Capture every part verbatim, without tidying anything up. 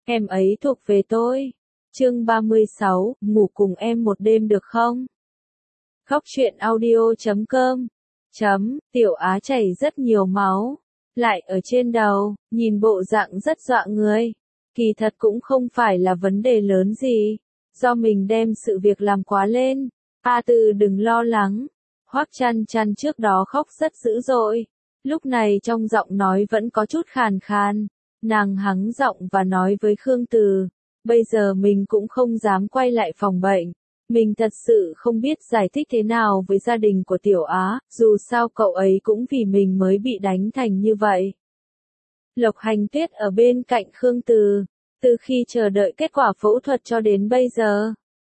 Em ấy thuộc về tôi. Chương ba mươi sáu, ngủ cùng em một đêm được không? Khóc chuyện audio chấm com chấm, Tiểu Á chảy rất nhiều máu. Lại ở trên đầu, nhìn bộ dạng rất dọa người. Kỳ thật cũng không phải là vấn đề lớn gì. Do mình đem sự việc làm quá lên. A Từ đừng lo lắng. Hoắc Chăn Chăn trước đó khóc rất dữ dội. Lúc này trong giọng nói vẫn có chút khàn khàn. Nàng hắng giọng và nói với Khương Từ. Bây giờ mình cũng không dám quay lại phòng bệnh. Mình thật sự không biết giải thích thế nào với gia đình của Tiểu Á, dù sao cậu ấy cũng vì mình mới bị đánh thành như vậy. Lộc Hành Tuyết ở bên cạnh Khương Từ, từ khi chờ đợi kết quả phẫu thuật cho đến bây giờ.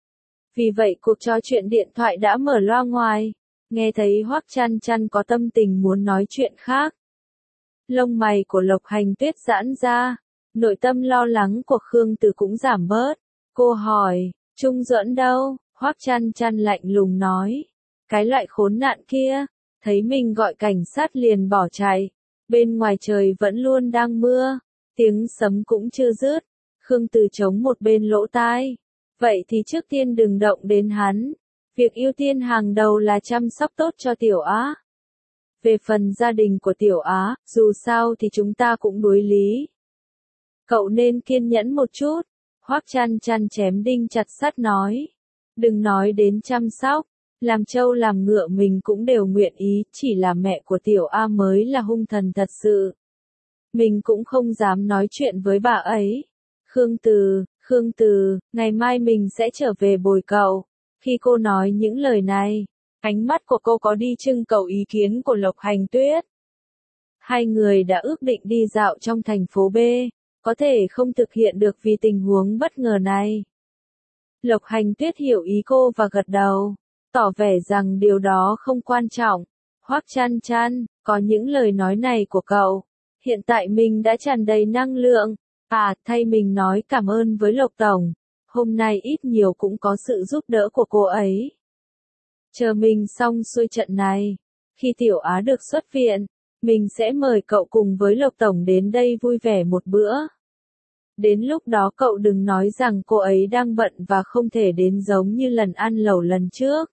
Vì vậy cuộc trò chuyện điện thoại đã mở loa ngoài, nghe thấy Hoắc Chăn Chăn có tâm tình muốn nói chuyện khác. Lông mày của Lộc Hành Tuyết giãn ra, nội tâm lo lắng của Khương Từ cũng giảm bớt. Cô hỏi, Trung Duẫn đâu? Hoắc Chăn Chăn lạnh lùng nói, cái loại khốn nạn kia, thấy mình gọi cảnh sát liền bỏ chạy. Bên ngoài trời vẫn luôn đang mưa, tiếng sấm cũng chưa dứt. Khương Từ chống một bên lỗ tai. Vậy thì trước tiên đừng động đến hắn. Việc ưu tiên hàng đầu là chăm sóc tốt cho Tiểu Á. Về phần gia đình của Tiểu Á, dù sao thì chúng ta cũng đối lý. Cậu nên kiên nhẫn một chút. Hoắc Chăn Chăn chém đinh chặt sắt nói. Đừng nói đến chăm sóc. Làm trâu làm ngựa mình cũng đều nguyện ý, chỉ là mẹ của Tiểu A mới là hung thần thật sự. Mình cũng không dám nói chuyện với bà ấy. Khương Từ, Khương Từ, ngày mai mình sẽ trở về bồi cậu. Khi cô nói những lời này, ánh mắt của cô có đi trưng cầu ý kiến của Lộc Hành Tuyết. Hai người đã ước định đi dạo trong thành phố B, có thể không thực hiện được vì tình huống bất ngờ này. Lộc Hành Tuyết hiểu ý cô và gật đầu, tỏ vẻ rằng điều đó không quan trọng. Hoắc Chăn Chăn, có những lời nói này của cậu, hiện tại mình đã tràn đầy năng lượng. À, thay mình nói cảm ơn với Lộc Tổng, hôm nay ít nhiều cũng có sự giúp đỡ của cô ấy. Chờ mình xong xuôi trận này, khi Tiểu Á được xuất viện, mình sẽ mời cậu cùng với Lộc Tổng đến đây vui vẻ một bữa. Đến lúc đó cậu đừng nói rằng cô ấy đang bận và không thể đến giống như lần ăn lẩu lần trước.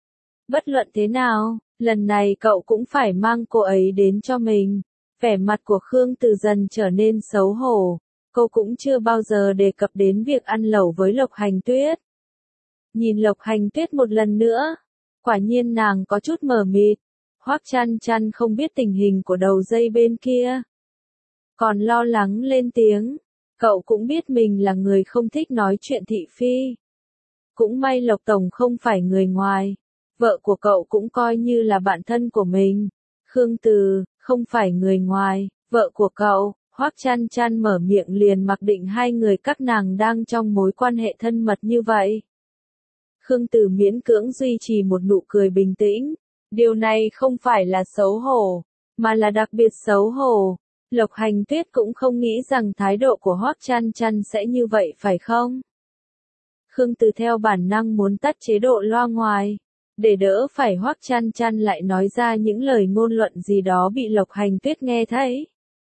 Bất luận thế nào, lần này cậu cũng phải mang cô ấy đến cho mình. Vẻ mặt của Khương Từ dần trở nên xấu hổ. Cô cũng chưa bao giờ đề cập đến việc ăn lẩu với Lộc Hành Tuyết. Nhìn Lộc Hành Tuyết một lần nữa, quả nhiên nàng có chút mờ mịt. Hoắc Chăn Chăn không biết tình hình của đầu dây bên kia, còn lo lắng lên tiếng. Cậu cũng biết mình là người không thích nói chuyện thị phi. Cũng may Lộc Tổng không phải người ngoài, vợ của cậu cũng coi như là bạn thân của mình. Khương Từ, không phải người ngoài, vợ của cậu. Hoắc Chăn Chăn mở miệng liền mặc định hai người các nàng đang trong mối quan hệ thân mật như vậy. Khương Từ miễn cưỡng duy trì một nụ cười bình tĩnh. Điều này không phải là xấu hổ, mà là đặc biệt xấu hổ. Lộc Hành Tuyết cũng không nghĩ rằng thái độ của Hoắc Chăn Chăn sẽ như vậy phải không? Khương Từ theo bản năng muốn tắt chế độ loa ngoài, để đỡ phải Hoắc Chăn Chăn lại nói ra những lời ngôn luận gì đó bị Lộc Hành Tuyết nghe thấy.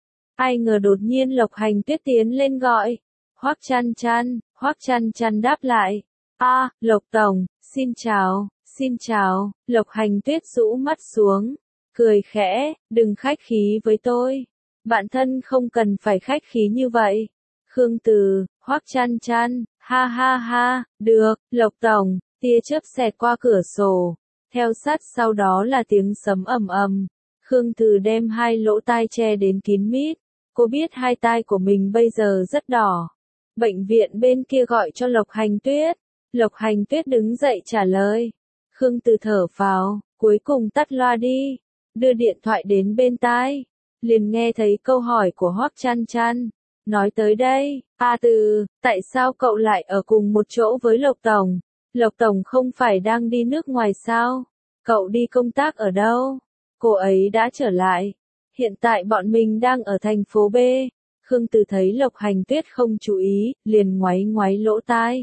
Ai ngờ đột nhiên Lộc Hành Tuyết tiến lên gọi. Hoắc Chăn Chăn, Hoắc Chăn Chăn đáp lại. A, Lộc Tổng, xin chào, xin chào. Lộc Hành Tuyết rũ mắt xuống, cười khẽ, đừng khách khí với tôi. Bạn thân không cần phải khách khí như vậy. Khương Từ, Hoắc Chăn Chăn, ha ha ha, được, Lộc Tổng. Tia chớp xẹt qua cửa sổ, theo sát sau đó là tiếng sấm ầm ầm. Khương Từ đem hai lỗ tai che đến kín mít. Cô biết hai tai của mình bây giờ rất đỏ. Bệnh viện bên kia gọi cho Lộc Hành Tuyết. Lộc Hành Tuyết đứng dậy trả lời. Khương Từ thở phào, cuối cùng tắt loa đi. Đưa điện thoại đến bên tai. Liền nghe thấy câu hỏi của Hoắc Chăn Chăn. Nói tới đây, A Từ, tại sao cậu lại ở cùng một chỗ với Lộc Tổng? Lộc Tổng không phải đang đi nước ngoài sao? Cậu đi công tác ở đâu? Cô ấy đã trở lại. Hiện tại bọn mình đang ở thành phố B. Khương Từ thấy Lộc Hành Tuyết không chú ý, liền ngoáy ngoáy lỗ tai.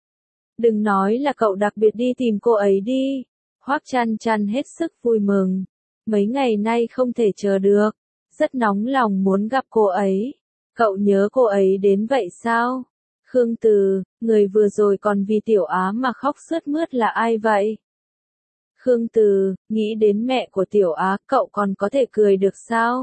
Đừng nói là cậu đặc biệt đi tìm cô ấy đi. Hoắc Chăn Chăn hết sức vui mừng. Mấy ngày nay không thể chờ được. Rất nóng lòng muốn gặp cô ấy. Cậu nhớ cô ấy đến vậy sao? Khương Từ, người vừa rồi còn vì Tiểu Á mà khóc sướt mướt là ai vậy? Khương Từ, nghĩ đến mẹ của Tiểu Á, cậu còn có thể cười được sao?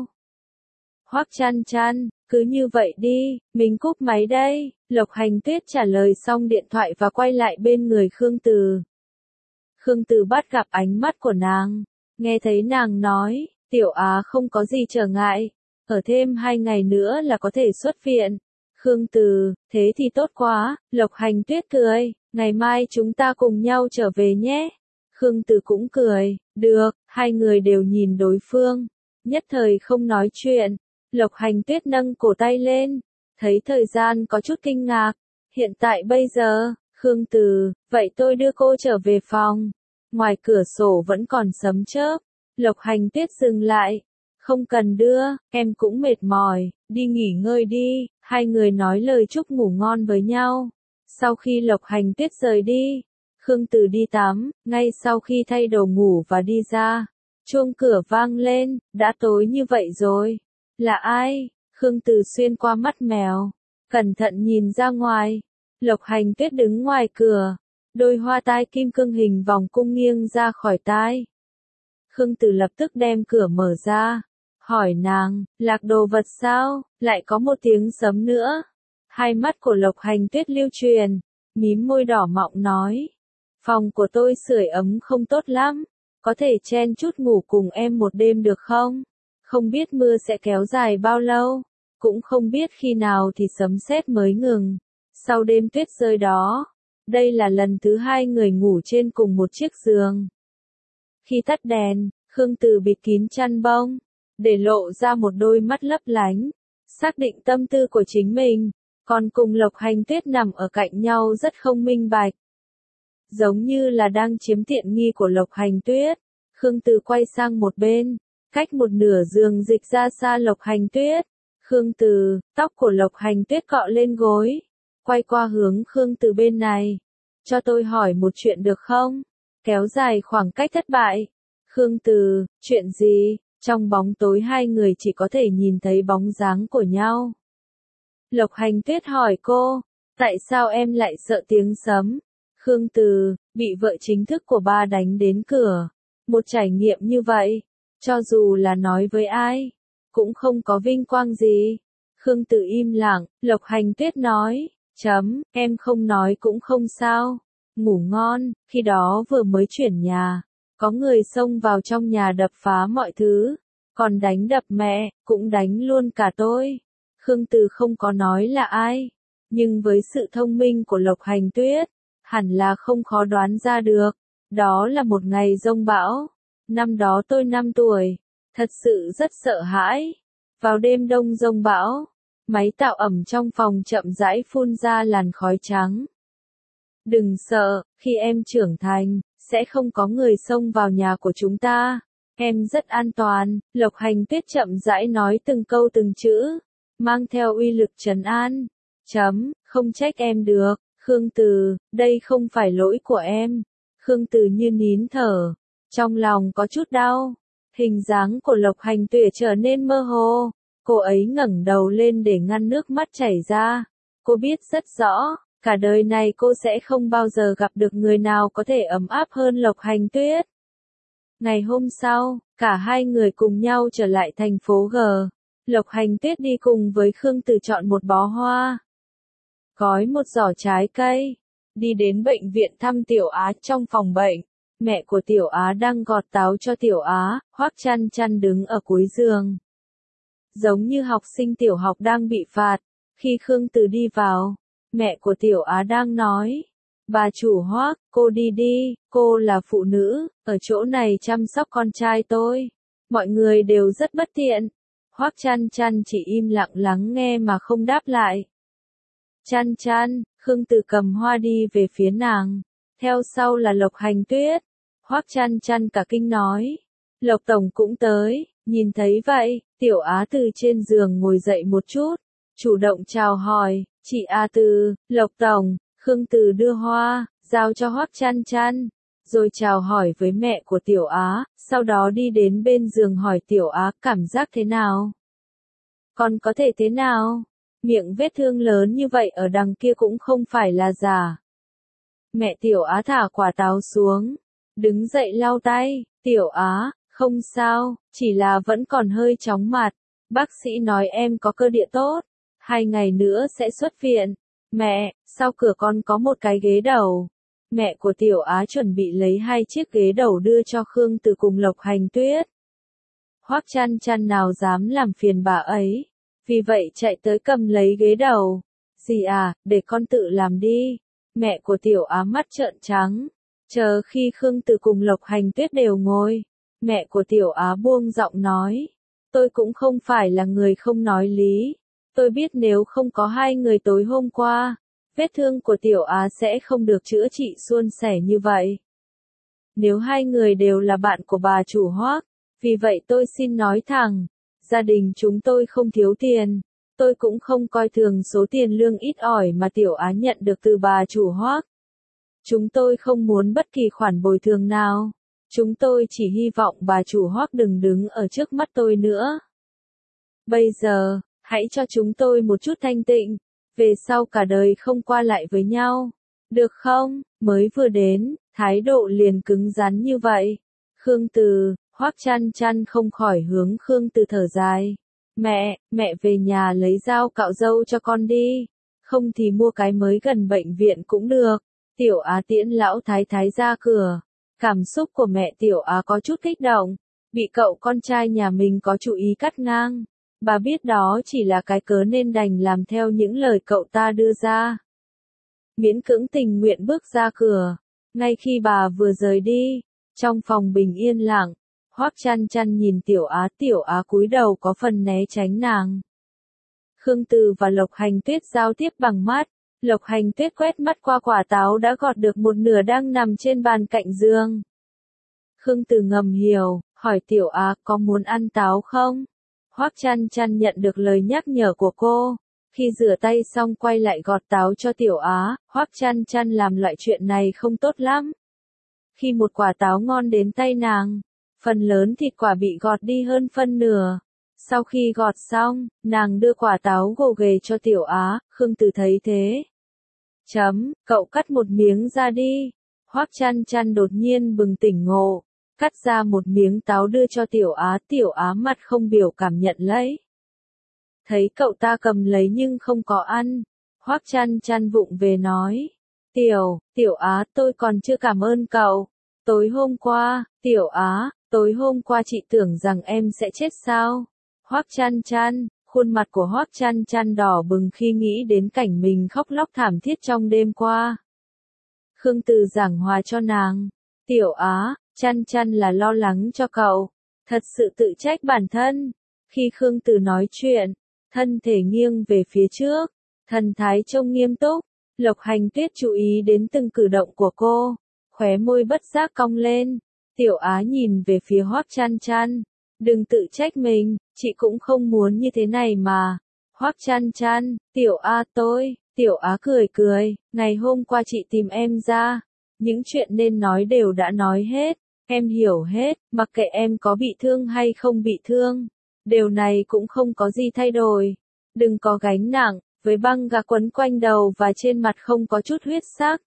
Hoắc Chăn Chăn, cứ như vậy đi, mình cúp máy đây. Lộc Hành Tuyết trả lời xong điện thoại và quay lại bên người Khương Từ. Khương Từ bắt gặp ánh mắt của nàng, nghe thấy nàng nói, Tiểu Á không có gì trở ngại, ở thêm hai ngày nữa là có thể xuất viện. Khương Từ, thế thì tốt quá. Lộc Hành Tuyết cười, ngày mai chúng ta cùng nhau trở về nhé. Khương Từ cũng cười, được, hai người đều nhìn đối phương, nhất thời không nói chuyện. Lộc Hành Tuyết nâng cổ tay lên, thấy thời gian có chút kinh ngạc. Hiện tại bây giờ, Khương Từ, vậy tôi đưa cô trở về phòng. Ngoài cửa sổ vẫn còn sấm chớp. Lộc Hành Tuyết dừng lại. Không cần đưa, em cũng mệt mỏi, đi nghỉ ngơi đi. Hai người nói lời chúc ngủ ngon với nhau. Sau khi Lộc Hành Tuyết rời đi, Khương Từ đi tắm, ngay sau khi thay đồ ngủ và đi ra, chuông cửa vang lên, đã tối như vậy rồi. Là ai? Khương Từ xuyên qua mắt mèo, cẩn thận nhìn ra ngoài. Lộc Hành Tuyết đứng ngoài cửa, đôi hoa tai kim cương hình vòng cung nghiêng ra khỏi tai. Khương Từ lập tức đem cửa mở ra, hỏi nàng, lạc đồ vật sao? Lại có một tiếng sấm nữa. Hai mắt của Lộc Hành Tuyết lưu truyền, mím môi đỏ mọng nói, phòng của tôi sưởi ấm không tốt lắm, có thể chen chút ngủ cùng em một đêm được không? Không biết mưa sẽ kéo dài bao lâu, cũng không biết khi nào thì sấm sét mới ngừng. Sau đêm tuyết rơi đó, đây là lần thứ hai người ngủ trên cùng một chiếc giường. Khi tắt đèn, Khương Từ bịt kín chăn bông, để lộ ra một đôi mắt lấp lánh, xác định tâm tư của chính mình, còn cùng Lộc Hành Tuyết nằm ở cạnh nhau rất không minh bạch. Giống như là đang chiếm tiện nghi của Lộc Hành Tuyết, Khương Từ quay sang một bên, cách một nửa giường dịch ra xa Lộc Hành Tuyết. Khương Từ, tóc của Lộc Hành Tuyết cọ lên gối, quay qua hướng Khương Từ bên này. Cho tôi hỏi một chuyện được không? Kéo dài khoảng cách thất bại. Khương Từ, chuyện gì? Trong bóng tối hai người chỉ có thể nhìn thấy bóng dáng của nhau. Lộc Hành Tuyết hỏi cô, tại sao em lại sợ tiếng sấm? Khương Từ, bị vợ chính thức của ba đánh đến cửa. Một trải nghiệm như vậy, cho dù là nói với ai, cũng không có vinh quang gì. Khương Từ im lặng, Lộc Hành Tuyết nói, chấm, em không nói cũng không sao. Ngủ ngon, khi đó vừa mới chuyển nhà, có người xông vào trong nhà đập phá mọi thứ, còn đánh đập mẹ, cũng đánh luôn cả tôi. Khương Từ không có nói là ai, nhưng với sự thông minh của Lộc Hành Tuyết, hẳn là không khó đoán ra được. Đó là một ngày giông bão. Năm đó tôi năm tuổi, thật sự rất sợ hãi. Vào đêm đông giông bão, máy tạo ẩm trong phòng chậm rãi phun ra làn khói trắng. Đừng sợ, khi em trưởng thành, sẽ không có người xông vào nhà của chúng ta. Em rất an toàn. Lộc Hành Tuyết chậm rãi nói từng câu từng chữ, mang theo uy lực trấn an. Chấm, không trách em được. Khương Từ, đây không phải lỗi của em. Khương Từ như nín thở, trong lòng có chút đau. Hình dáng của Lộc Hành Tuyết trở nên mơ hồ. Cô ấy ngẩng đầu lên để ngăn nước mắt chảy ra. Cô biết rất rõ, cả đời này cô sẽ không bao giờ gặp được người nào có thể ấm áp hơn Lộc Hành Tuyết. Ngày hôm sau, cả hai người cùng nhau trở lại thành phố G. Lộc Hành Tuyết đi cùng với Khương Từ chọn một bó hoa, gói một giỏ trái cây, đi đến bệnh viện thăm Tiểu Á. Trong phòng bệnh, mẹ của Tiểu Á đang gọt táo cho Tiểu Á. Hoắc Chăn Chăn đứng ở cuối giường, giống như học sinh tiểu học đang bị phạt. Khi Khương Từ đi vào, mẹ của Tiểu Á đang nói, bà chủ Hoắc, cô đi đi, cô là phụ nữ, ở chỗ này chăm sóc con trai tôi. Mọi người đều rất bất tiện. Hoắc Chăn Chăn chỉ im lặng lắng nghe mà không đáp lại. Chăn Chăn, Khương Từ cầm hoa đi về phía nàng, theo sau là Lộc Hành Tuyết. Hoắc Chăn Chăn cả kinh nói, Lộc tổng cũng tới. Nhìn thấy vậy, Tiểu Á từ trên giường ngồi dậy một chút, chủ động chào hỏi, chị A Từ, Lộc tổng. Khương Từ đưa hoa, giao cho Hoắc Chăn Chăn, rồi chào hỏi với mẹ của Tiểu Á, sau đó đi đến bên giường hỏi Tiểu Á cảm giác thế nào. Còn có thể thế nào? Miệng vết thương lớn như vậy ở đằng kia cũng không phải là giả. Mẹ Tiểu Á thả quả táo xuống, đứng dậy lau tay, Tiểu Á, không sao, chỉ là vẫn còn hơi chóng mặt. Bác sĩ nói em có cơ địa tốt, hai ngày nữa sẽ xuất viện. Mẹ, sau cửa con có một cái ghế đầu. Mẹ của Tiểu Á chuẩn bị lấy hai chiếc ghế đầu đưa cho Khương Từ cùng Lộc Hành Tuyết. Hoắc Chăn Chăn nào dám làm phiền bà ấy, vì vậy chạy tới cầm lấy ghế đầu. Dì à, để con tự làm đi. Mẹ của Tiểu Á mắt trợn trắng. Chờ khi Khương Từ cùng Lộc Hành Tuyết đều ngồi, mẹ của Tiểu Á buông giọng nói. Tôi cũng không phải là người không nói lý. Tôi biết nếu không có hai người tối hôm qua, vết thương của Tiểu Á sẽ không được chữa trị suôn sẻ như vậy. Nếu hai người đều là bạn của bà chủ Hoắc, vì vậy tôi xin nói thẳng, gia đình chúng tôi không thiếu tiền. Tôi cũng không coi thường số tiền lương ít ỏi mà Tiểu Á nhận được từ bà chủ Hoắc. Chúng tôi không muốn bất kỳ khoản bồi thường nào. Chúng tôi chỉ hy vọng bà chủ Hoắc đừng đứng ở trước mắt tôi nữa. Bây giờ, hãy cho chúng tôi một chút thanh tịnh, về sau cả đời không qua lại với nhau. Được không? Mới vừa đến, thái độ liền cứng rắn như vậy. Khương Từ, Hoắc Chăn Chăn không khỏi hướng Khương Từ thở dài. Mẹ, mẹ về nhà lấy dao cạo râu cho con đi. Không thì mua cái mới gần bệnh viện cũng được. Tiểu Á tiễn lão thái thái ra cửa. Cảm xúc của mẹ Tiểu Á có chút kích động. Bị cậu con trai nhà mình có chủ ý cắt ngang. Bà biết đó chỉ là cái cớ nên đành làm theo những lời cậu ta đưa ra. Miễn cưỡng tình nguyện bước ra cửa. Ngay khi bà vừa rời đi, trong phòng bình yên lặng, Hoắc Chăn Chăn nhìn Tiểu Á, Tiểu Á cúi đầu có phần né tránh nàng. Khương Từ và Lộc Hành Tuyết giao tiếp bằng mắt, Lộc Hành Tuyết quét mắt qua quả táo đã gọt được một nửa đang nằm trên bàn cạnh giường. Khương Từ ngầm hiểu, hỏi Tiểu Á có muốn ăn táo không? Hoắc Chăn Chăn nhận được lời nhắc nhở của cô. Khi rửa tay xong quay lại gọt táo cho Tiểu Á, Hoắc Chăn Chăn làm loại chuyện này không tốt lắm. Khi một quả táo ngon đến tay nàng, phần lớn thịt quả bị gọt đi hơn phân nửa. Sau khi gọt xong, nàng đưa quả táo gồ ghề cho Tiểu Á, Khương Từ thấy thế. Chấm, cậu cắt một miếng ra đi. Hoắc Chăn Chăn đột nhiên bừng tỉnh ngộ, cắt ra một miếng táo đưa cho Tiểu Á, Tiểu Á mặt không biểu cảm nhận lấy. Thấy cậu ta cầm lấy nhưng không có ăn, Hoắc Chăn Chăn vụng về nói. Tiểu, Tiểu Á tôi còn chưa cảm ơn cậu. Tối hôm qua, Tiểu Á, tối hôm qua chị tưởng rằng em sẽ chết sao? Hoắc Chăn Chăn, khuôn mặt của Hoắc Chăn Chăn đỏ bừng khi nghĩ đến cảnh mình khóc lóc thảm thiết trong đêm qua. Khương Từ giảng hòa cho nàng. Tiểu Á, Chăn Chăn là lo lắng cho cậu. Thật sự tự trách bản thân. Khi Khương Từ nói chuyện, thân thể nghiêng về phía trước, thần thái trông nghiêm túc. Lộc Hành Tuyết chú ý đến từng cử động của cô, khóe môi bất giác cong lên. Tiểu Á nhìn về phía Hoắc Chăn Chăn. Đừng tự trách mình, chị cũng không muốn như thế này mà. Hoắc Chăn Chăn, Tiểu Á tôi, Tiểu Á cười cười, ngày hôm qua chị tìm em ra. Những chuyện nên nói đều đã nói hết, em hiểu hết, mặc kệ em có bị thương hay không bị thương. Điều này cũng không có gì thay đổi. Đừng có gánh nặng, với băng gạc quấn quanh đầu và trên mặt không có chút huyết sắc.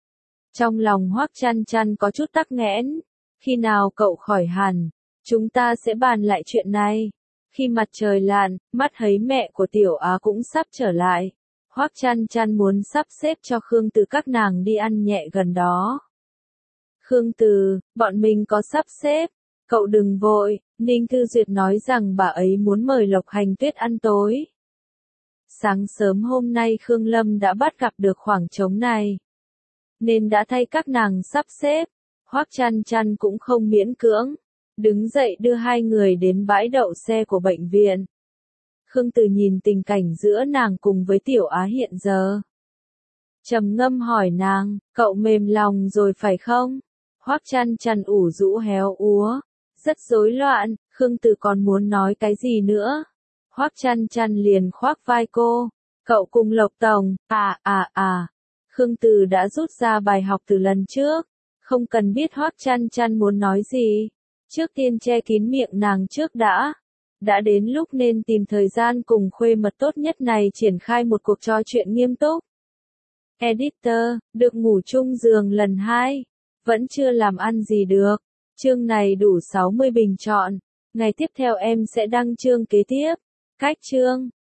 Trong lòng Hoắc Chăn Chăn có chút tắc nghẽn. Khi nào cậu khỏi hẳn, chúng ta sẽ bàn lại chuyện này. Khi mặt trời lặn, mắt thấy mẹ của Tiểu Á cũng sắp trở lại. Hoắc Chăn Chăn muốn sắp xếp cho Khương Từ các nàng đi ăn nhẹ gần đó. Khương Từ, bọn mình có sắp xếp. Cậu đừng vội, Ninh Thư Duyệt nói rằng bà ấy muốn mời Lộc Hành Tuyết ăn tối. Sáng sớm hôm nay Khương Lâm đã bắt gặp được khoảng trống này, nên đã thay các nàng sắp xếp. Hoắc Chăn Chăn cũng không miễn cưỡng, đứng dậy đưa hai người đến bãi đậu xe của bệnh viện. Khương Từ nhìn tình cảnh giữa nàng cùng với Tiểu Á hiện giờ, trầm ngâm hỏi nàng, cậu mềm lòng rồi phải không? Hoắc Chăn Chăn ủ rũ héo úa, rất rối loạn. Khương Từ còn muốn nói cái gì nữa, Hoắc Chăn Chăn liền khoác vai cô. Cậu cùng Lộc Tổng, à à à. Khương Từ đã rút ra bài học từ lần trước, không cần biết Hoắc Chăn Chăn muốn nói gì. Trước tiên che kín miệng nàng trước đã. Đã đến lúc nên tìm thời gian cùng khuê mật tốt nhất này triển khai một cuộc trò chuyện nghiêm túc. Editor, được ngủ chung giường lần hai. Vẫn chưa làm ăn gì được. Chương này đủ sáu mươi bình chọn. Ngày tiếp theo em sẽ đăng chương kế tiếp. Cách chương